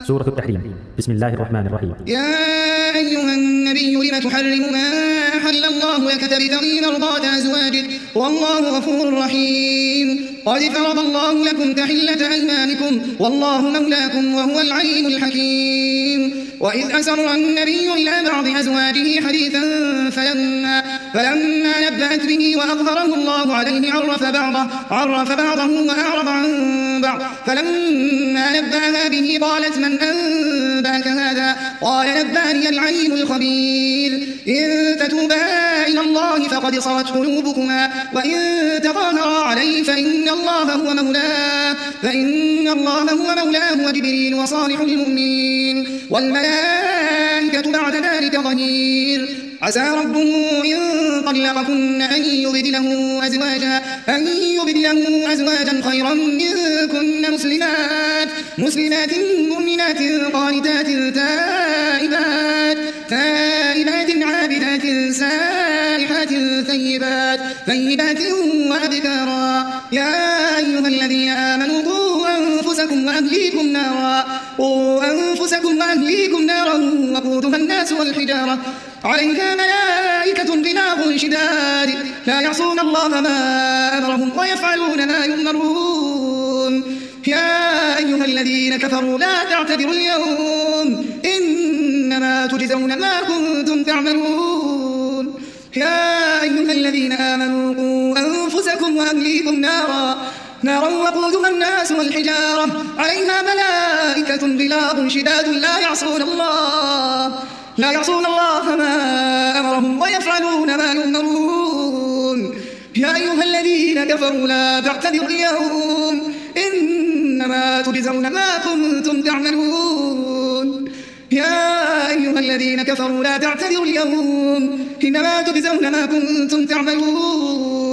سورة التحريم. بسم الله الرحمن الرحيم. يا أيها النبي لم تحرم ما أحل الله لك تبتغي مرضات أزواجك والله غفور رحيم. قد فرض الله لكم تحلة أيمانكم والله مولاكم وهو العليم الحكيم. وإذ أسر النبي إلى بعض أزواجه حديثا فلما نبأت به وأظهره الله عليه عرف بعضه وأعرض عن بعض. فلما نبأها به قالت من أنبأك هذا؟ قال نبأني العليم الخبير. إن تتوبا إلى الله فقد صغت قلوبكما وإن تظاهرا عليه فإن الله هو مولاه وجبريل وصالح المؤمنين والملائكة بعد ذلك ظهير. عسى ربه إن طلقكن أن يبدله أزواجا خيرا منكن مسلمات مؤمنات قانتات تائبات عابدات سائحات ثيبات وأبكارا. يا أيها الذين آمنوا قوا أنفسكم وأهليكم نارا وقودها الناس والحجارة عليها ملائكة غلاظ شداد لا يعصون الله ما أمرهم ويفعلون ما يؤمرون. يا أيها الذين كفروا لا تعتذروا اليوم إنما تجزون ما كنتم تعملون. يا أيها الذين آمنوا قوا أنفسكم وأهليكم نارا وقودها الناس والحجارة عليها ملائكة غلاظ شداد لا يعصون الله ما أمرهم ويفعلون ما يؤمرون. يا أيها الذين كفروا لا تعتذروا اليوم إنما تجزون ما كنتم تعملون. يا أيها الذين كفروا لا تعتذروا اليوم إنما تجزون ما كنتم تعملون.